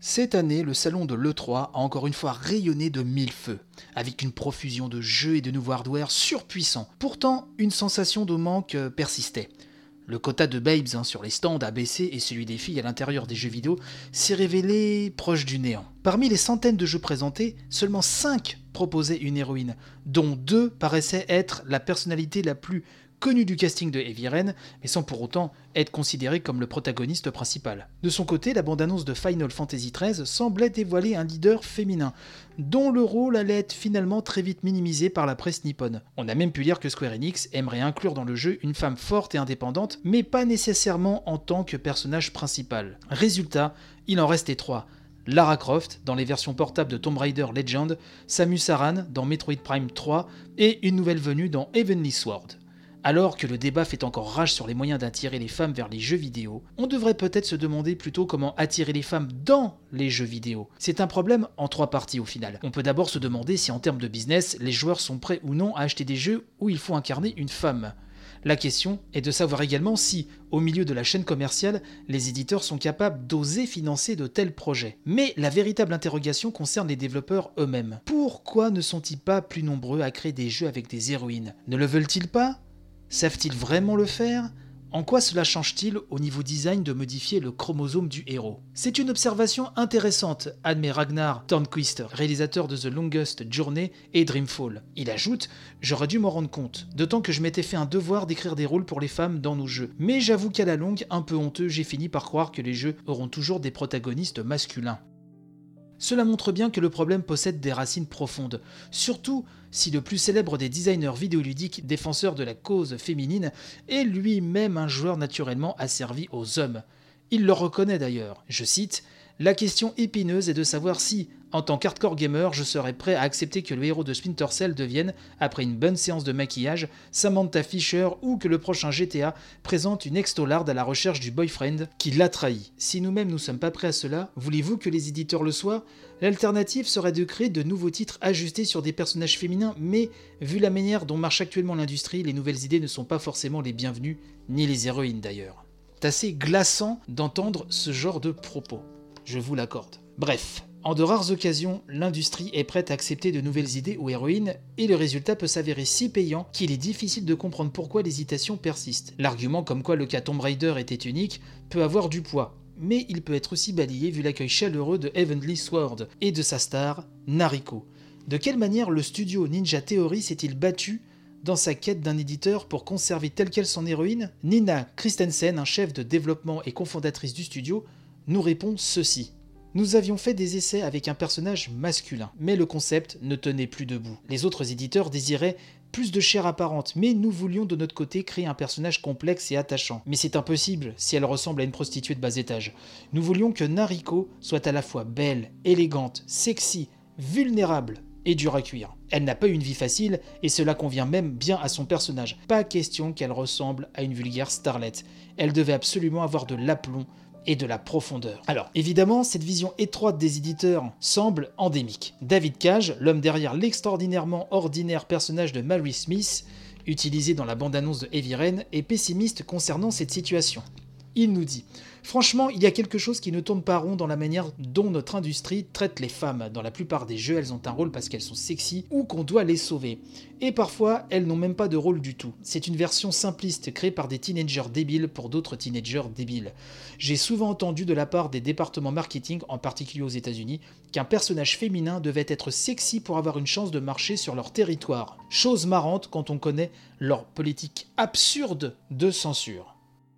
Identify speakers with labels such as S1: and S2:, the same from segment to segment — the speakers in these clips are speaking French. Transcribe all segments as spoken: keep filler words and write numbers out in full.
S1: Cette année, le salon de l'E trois a encore une fois rayonné de mille feux, avec une profusion de jeux et de nouveaux hardware surpuissants. Pourtant, une sensation de manque euh, persistait. Le quota de babes hein, sur les stands a baissé et celui des filles à l'intérieur des jeux vidéo s'est révélé proche du néant. Parmi les centaines de jeux présentés, seulement cinq proposaient une héroïne, dont deux paraissaient être la personnalité la plus connu du casting de Heavy Rain, mais sans pour autant être considéré comme le protagoniste principal. De son côté, la bande-annonce de Final Fantasy treize semblait dévoiler un leader féminin, dont le rôle allait être finalement très vite minimisé par la presse nippone. On a même pu lire que Square Enix aimerait inclure dans le jeu une femme forte et indépendante, mais pas nécessairement en tant que personnage principal. Résultat, il en restait trois. Lara Croft dans les versions portables de Tomb Raider Legend, Samus Aran dans Metroid Prime trois et une nouvelle venue dans Heavenly Sword. Alors que le débat fait encore rage sur les moyens d'attirer les femmes vers les jeux vidéo, on devrait peut-être se demander plutôt comment attirer les femmes dans les jeux vidéo. C'est un problème en trois parties au final. On peut d'abord se demander si en termes de business, les joueurs sont prêts ou non à acheter des jeux où il faut incarner une femme. La question est de savoir également si, au milieu de la chaîne commerciale, les éditeurs sont capables d'oser financer de tels projets. Mais la véritable interrogation concerne les développeurs eux-mêmes. Pourquoi ne sont-ils pas plus nombreux à créer des jeux avec des héroïnes ? Ne le veulent-ils pas ? Savent-ils vraiment le faire ? En quoi cela change-t-il au niveau design de modifier le chromosome du héros ? C'est une observation intéressante, admet Ragnar Törnqvist, réalisateur de The Longest Journey et Dreamfall. Il ajoute « J'aurais dû m'en rendre compte, d'autant que je m'étais fait un devoir d'écrire des rôles pour les femmes dans nos jeux. Mais j'avoue qu'à la longue, un peu honteux, j'ai fini par croire que les jeux auront toujours des protagonistes masculins. » Cela montre bien que le problème possède des racines profondes, surtout si le plus célèbre des designers vidéoludiques défenseur de la cause féminine est lui-même un joueur naturellement asservi aux hommes. Il le reconnaît d'ailleurs, je cite « La question épineuse est de savoir si, en tant qu'hardcore gamer, je serais prêt à accepter que le héros de Splinter Cell devienne, après une bonne séance de maquillage, Samantha Fisher ou que le prochain G T A présente une extolarde à la recherche du boyfriend qui l'a trahi. Si nous-mêmes nous sommes pas prêts à cela, voulez-vous que les éditeurs le soient ? L'alternative serait de créer de nouveaux titres ajustés sur des personnages féminins, mais vu la manière dont marche actuellement l'industrie, les nouvelles idées ne sont pas forcément les bienvenues, ni les héroïnes d'ailleurs. C'est assez glaçant d'entendre ce genre de propos. Je vous l'accorde. Bref, en de rares occasions, l'industrie est prête à accepter de nouvelles idées ou héroïnes, et le résultat peut s'avérer si payant qu'il est difficile de comprendre pourquoi l'hésitation persiste. L'argument comme quoi le cas Tomb Raider était unique peut avoir du poids, mais il peut être aussi balayé vu l'accueil chaleureux de Heavenly Sword et de sa star, Nariko. De quelle manière le studio Ninja Theory s'est-il battu dans sa quête d'un éditeur pour conserver telle quelle son héroïne ? Nina Christensen, un chef de développement et cofondatrice du studio, nous répond ceci. Nous avions fait des essais avec un personnage masculin, mais le concept ne tenait plus debout. Les autres éditeurs désiraient plus de chair apparente, mais nous voulions de notre côté créer un personnage complexe et attachant. Mais c'est impossible si elle ressemble à une prostituée de bas étage. Nous voulions que Nariko soit à la fois belle, élégante, sexy, vulnérable et dure à cuire. Elle n'a pas eu une vie facile et cela convient même bien à son personnage. Pas question qu'elle ressemble à une vulgaire starlette. Elle devait absolument avoir de l'aplomb et de la profondeur. Alors, évidemment, cette vision étroite des éditeurs semble endémique. David Cage, l'homme derrière l'extraordinairement ordinaire personnage de Mary Smith, utilisé dans la bande-annonce de Heavy Rain, est pessimiste concernant cette situation. Il nous dit « Franchement, il y a quelque chose qui ne tourne pas rond dans la manière dont notre industrie traite les femmes. Dans la plupart des jeux, elles ont un rôle parce qu'elles sont sexy ou qu'on doit les sauver. Et parfois, elles n'ont même pas de rôle du tout. C'est une version simpliste créée par des teenagers débiles pour d'autres teenagers débiles. J'ai souvent entendu de la part des départements marketing, en particulier aux États-Unis, qu'un personnage féminin devait être sexy pour avoir une chance de marcher sur leur territoire. Chose marrante quand on connaît leur politique absurde de censure. »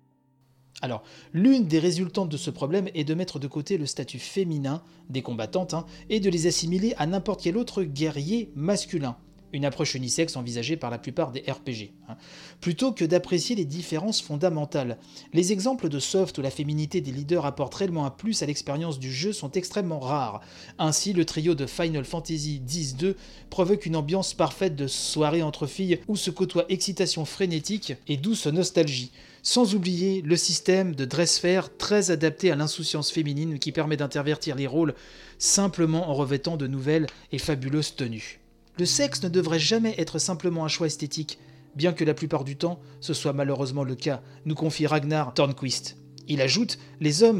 S1: Alors, l'une des résultantes de ce problème est de mettre de côté le statut féminin des combattantes hein, et de les assimiler à n'importe quel autre guerrier masculin, une approche unisexe envisagée par la plupart des R P G, hein, plutôt que d'apprécier les différences fondamentales. Les exemples de soft où la féminité des leaders apporte réellement un plus à l'expérience du jeu sont extrêmement rares. Ainsi, le trio de Final Fantasy X deux provoque une ambiance parfaite de soirée entre filles où se côtoient excitation frénétique et douce nostalgie. Sans oublier le système de dress-fair très adapté à l'insouciance féminine qui permet d'intervertir les rôles simplement en revêtant de nouvelles et fabuleuses tenues. Le sexe ne devrait jamais être simplement un choix esthétique, bien que la plupart du temps ce soit malheureusement le cas, nous confie Ragnar Törnqvist. Il ajoute « Les hommes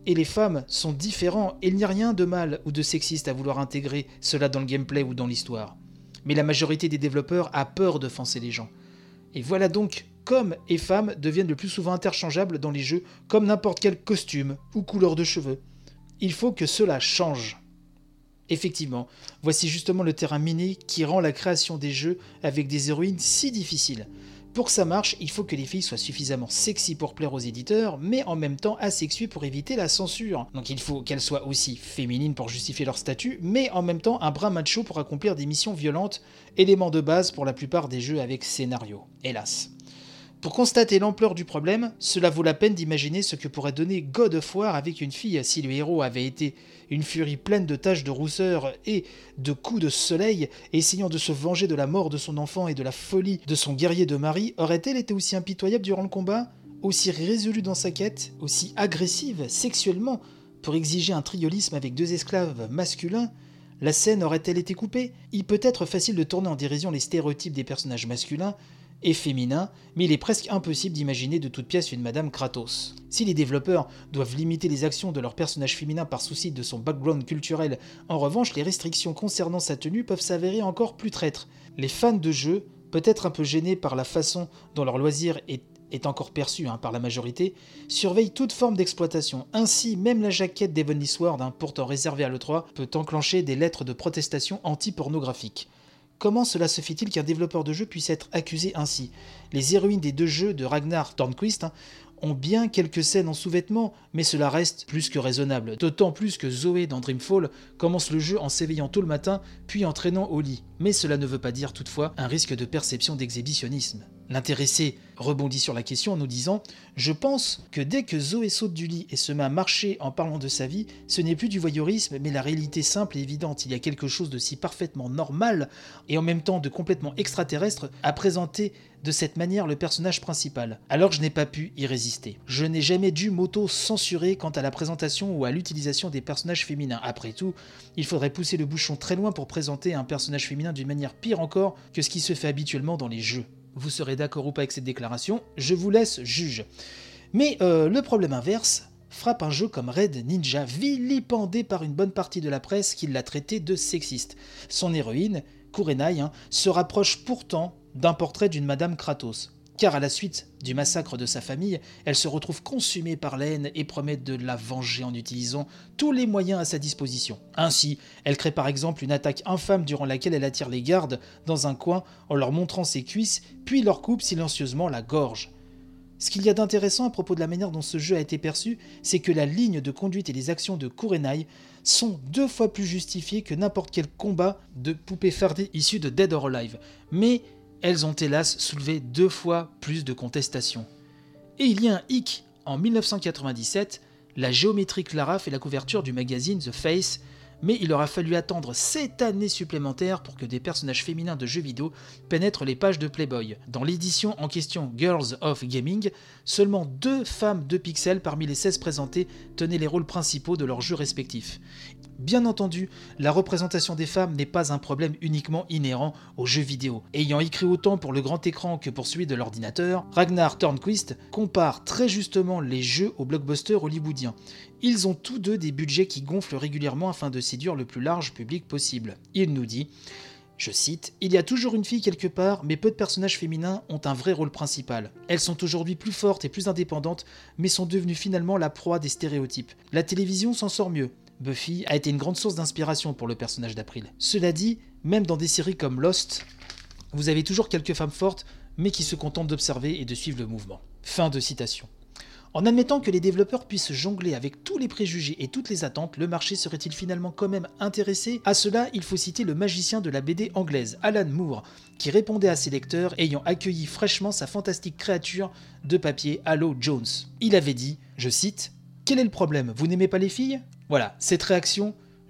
S1: et les femmes sont différents et il n'y a rien de mal ou de sexiste à vouloir intégrer cela dans le gameplay ou dans l'histoire. Mais la majorité des développeurs a peur d'offenser les gens. Et voilà donc qu'hommes et femmes deviennent le plus souvent interchangeables dans les jeux comme n'importe quel costume ou couleur de cheveux. Il faut que cela change. Effectivement, voici justement le terrain miné qui rend la création des jeux avec des héroïnes si difficile. Pour que ça marche, il faut que les filles soient suffisamment sexy pour plaire aux éditeurs, mais en même temps asexuées pour éviter la censure. Donc il faut qu'elles soient aussi féminines pour justifier leur statut, mais en même temps un brin macho pour accomplir des missions violentes, élément de base pour la plupart des jeux avec scénario, hélas. Pour constater l'ampleur du problème, cela vaut la peine d'imaginer ce que pourrait donner God of War avec une fille si le héros avait été une furie pleine de taches de rousseur et de coups de soleil, essayant de se venger de la mort de son enfant et de la folie de son guerrier de mari. Aurait-elle été aussi impitoyable durant le combat, aussi résolue dans sa quête, aussi agressive sexuellement pour exiger un triolisme avec deux esclaves masculins? La scène aurait-elle été coupée? Il peut être facile de tourner en dérision les stéréotypes des personnages masculins et féminin, mais il est presque impossible d'imaginer de toute pièce une Madame Kratos. Si les développeurs doivent limiter les actions de leur personnage féminin par souci de son background culturel, en revanche, les restrictions concernant sa tenue peuvent s'avérer encore plus traîtres. Les fans de jeux, peut-être un peu gênés par la façon dont leur loisir est, est encore perçu hein, par la majorité, surveillent toute forme d'exploitation. Ainsi, même la jaquette d'Heavenly Sword, hein, pourtant réservée à l'E trois, peut enclencher des lettres de protestation anti-pornographiques. Comment cela se fait-il qu'un développeur de jeu puisse être accusé ainsi? Les héroïnes des deux jeux de Ragnar Tornquist hein, ont bien quelques scènes en sous-vêtements, mais cela reste plus que raisonnable. D'autant plus que Zoé dans Dreamfall commence le jeu en s'éveillant tôt le matin, puis en traînant au lit. Mais cela ne veut pas dire toutefois un risque de perception d'exhibitionnisme. L'intéressé rebondit sur la question en nous disant « Je pense que dès que Zoé saute du lit et se met à marcher en parlant de sa vie, ce n'est plus du voyeurisme, mais la réalité simple et évidente. Il y a quelque chose de si parfaitement normal et en même temps de complètement extraterrestre à présenter de cette manière le personnage principal. Alors je n'ai pas pu y résister. Je n'ai jamais dû m'auto-censurer quant à la présentation ou à l'utilisation des personnages féminins. Après tout, il faudrait pousser le bouchon très loin pour présenter un personnage féminin d'une manière pire encore que ce qui se fait habituellement dans les jeux. » Vous serez d'accord ou pas avec cette déclaration, je vous laisse juge. Mais euh, le problème inverse frappe un jeu comme Red Ninja, vilipendé par une bonne partie de la presse qui l'a traité de sexiste. Son héroïne, Kurenai, hein, se rapproche pourtant d'un portrait d'une Madame Kratos, car à la suite du massacre de sa famille, elle se retrouve consumée par la haine et promet de la venger en utilisant tous les moyens à sa disposition. Ainsi, elle crée par exemple une attaque infâme durant laquelle elle attire les gardes dans un coin en leur montrant ses cuisses, puis leur coupe silencieusement la gorge. Ce qu'il y a d'intéressant à propos de la manière dont ce jeu a été perçu, c'est que la ligne de conduite et les actions de Kurenai sont deux fois plus justifiées que n'importe quel combat de poupée fardée issu de Dead or Alive. Mais elles ont hélas soulevé deux fois plus de contestations. Et il y a un hic, en dix-neuf cent quatre-vingt-dix-sept, la géométrie Clara fait la couverture du magazine The Face, mais il aura fallu attendre sept années supplémentaires pour que des personnages féminins de jeux vidéo pénètrent les pages de Playboy. Dans l'édition en question Girls of Gaming, seulement deux femmes de pixels parmi les seize présentées tenaient les rôles principaux de leurs jeux respectifs. Bien entendu, la représentation des femmes n'est pas un problème uniquement inhérent aux jeux vidéo. Ayant écrit autant pour le grand écran que pour celui de l'ordinateur, Ragnar Tornquist compare très justement les jeux aux blockbusters hollywoodiens. Ils ont tous deux des budgets qui gonflent régulièrement afin de séduire le plus large public possible. Il nous dit, je cite, « Il y a toujours une fille quelque part, mais peu de personnages féminins ont un vrai rôle principal. Elles sont aujourd'hui plus fortes et plus indépendantes, mais sont devenues finalement la proie des stéréotypes. La télévision s'en sort mieux. Buffy a été une grande source d'inspiration pour le personnage d'April. Cela dit, même dans des séries comme Lost, vous avez toujours quelques femmes fortes, mais qui se contentent d'observer et de suivre le mouvement. » Fin de citation. En admettant que les développeurs puissent jongler avec tous les préjugés et toutes les attentes, le marché serait-il finalement quand même intéressé? À cela, il faut citer le magicien de la B D anglaise, Alan Moore, qui répondait à ses lecteurs ayant accueilli fraîchement sa fantastique créature de papier Halo Jones. Il avait dit, je cite, « Quel est le problème? Vous n'aimez pas les filles ?» Voilà, cette réaction,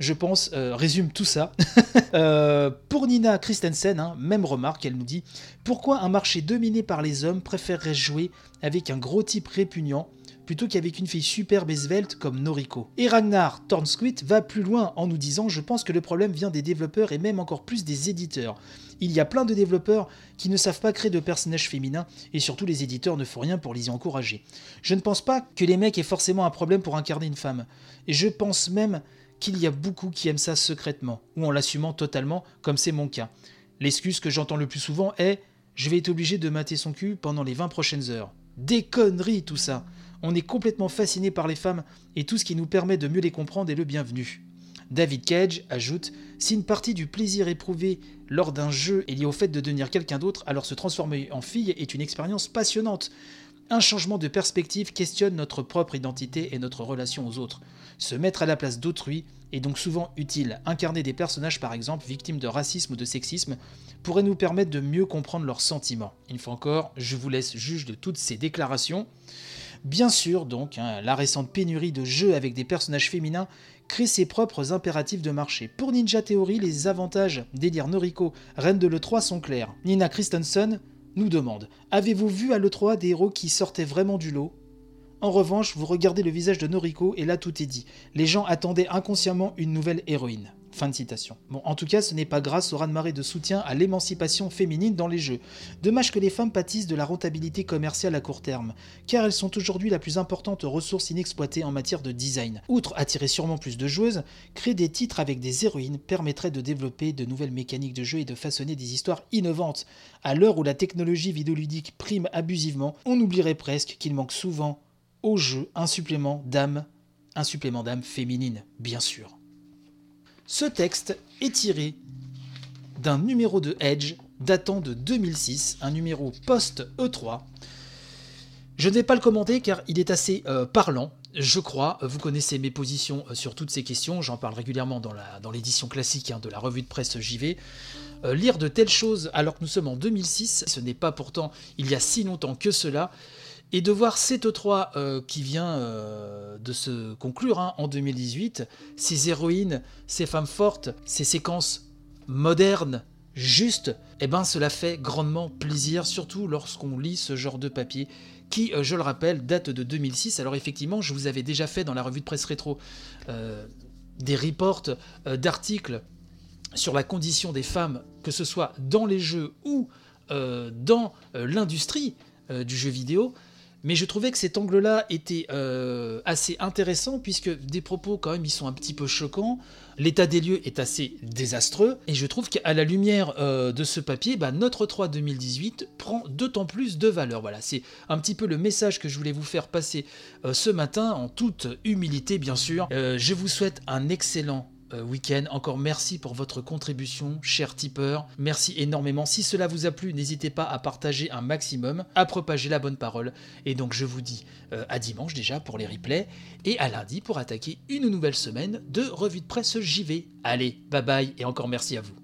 S1: je pense, euh, résume tout ça. euh, pour Nina Christensen, hein, même remarque, elle nous dit « Pourquoi un marché dominé par les hommes préférerait jouer avec un gros type répugnant plutôt qu'avec une fille superbe et svelte comme Noriko ?» Et Ragnar Thornsquist va plus loin en nous disant « Je pense que le problème vient des développeurs et même encore plus des éditeurs. Il y a plein de développeurs qui ne savent pas créer de personnages féminins et surtout les éditeurs ne font rien pour les y encourager. Je ne pense pas que les mecs aient forcément un problème pour incarner une femme. Et je pense même qu'il y a beaucoup qui aiment ça secrètement ou en l'assumant totalement comme c'est mon cas. L'excuse que j'entends le plus souvent est « Je vais être obligé de mater son cul pendant les vingt prochaines heures. » Des conneries tout ça. On est complètement fasciné par les femmes et tout ce qui nous permet de mieux les comprendre est le bienvenu. David Cage ajoute « Si une partie du plaisir éprouvé lors d'un jeu est liée au fait de devenir quelqu'un d'autre, alors se transformer en fille est une expérience passionnante. Un changement de perspective questionne notre propre identité et notre relation aux autres. Se mettre à la place d'autrui est donc souvent utile. Incarner des personnages par exemple victimes de racisme ou de sexisme pourrait nous permettre de mieux comprendre leurs sentiments. » Une fois encore, je vous laisse juge de toutes ces déclarations. Bien sûr, donc, hein, la récente pénurie de jeux avec des personnages féminins crée ses propres impératifs de marché. Pour Ninja Theory, les avantages d'élire Noriko, reine de l'E trois, sont clairs. Nina Christensen nous demande « Avez-vous vu à l'E trois des héros qui sortaient vraiment du lot ? En revanche, vous regardez le visage de Noriko et là tout est dit. Les gens attendaient inconsciemment une nouvelle héroïne. » Fin de citation. Bon, en tout cas, ce n'est pas grâce au raz-de-marée de soutien à l'émancipation féminine dans les jeux. Dommage que les femmes pâtissent de la rentabilité commerciale à court terme, car elles sont aujourd'hui la plus importante ressource inexploitée en matière de design. Outre attirer sûrement plus de joueuses, créer des titres avec des héroïnes permettrait de développer de nouvelles mécaniques de jeu et de façonner des histoires innovantes. À l'heure où la technologie vidéoludique prime abusivement, on oublierait presque qu'il manque souvent au jeu un supplément d'âme, un supplément d'âme féminine, bien sûr. Ce texte est tiré d'un numéro de Edge datant de deux mille six, un numéro post-E trois. Je ne vais pas le commenter car il est assez euh, parlant, je crois. Vous connaissez mes positions sur toutes ces questions, j'en parle régulièrement dans, la, dans l'édition classique hein, de la revue de presse J V. Euh, lire de telles choses alors que nous sommes en deux mille six, ce n'est pas pourtant il y a si longtemps que cela. Et de voir cet E trois euh, qui vient euh, de se conclure hein, en deux mille dix-huit, ces héroïnes, ces femmes fortes, ces séquences modernes, justes, eh ben cela fait grandement plaisir, surtout lorsqu'on lit ce genre de papier qui, euh, je le rappelle, date de deux mille six. Alors effectivement, je vous avais déjà fait dans la revue de presse rétro euh, des reports euh, d'articles sur la condition des femmes, que ce soit dans les jeux ou euh, dans euh, l'industrie euh, du jeu vidéo. Mais je trouvais que cet angle-là était euh, assez intéressant puisque des propos quand même ils sont un petit peu choquants. L'état des lieux est assez désastreux et je trouve qu'à la lumière euh, de ce papier, bah, notre E trois deux mille dix-huit prend d'autant plus de valeur. Voilà, c'est un petit peu le message que je voulais vous faire passer euh, ce matin en toute humilité bien sûr. Euh, je vous souhaite un excellent week-end. Encore merci pour votre contribution, chers tipeurs. Merci énormément. Si cela vous a plu, n'hésitez pas à partager un maximum, à propager la bonne parole. Et donc je vous dis euh, à dimanche déjà pour les replays et à lundi pour attaquer une nouvelle semaine de revue de presse J V. Allez, bye bye et encore merci à vous.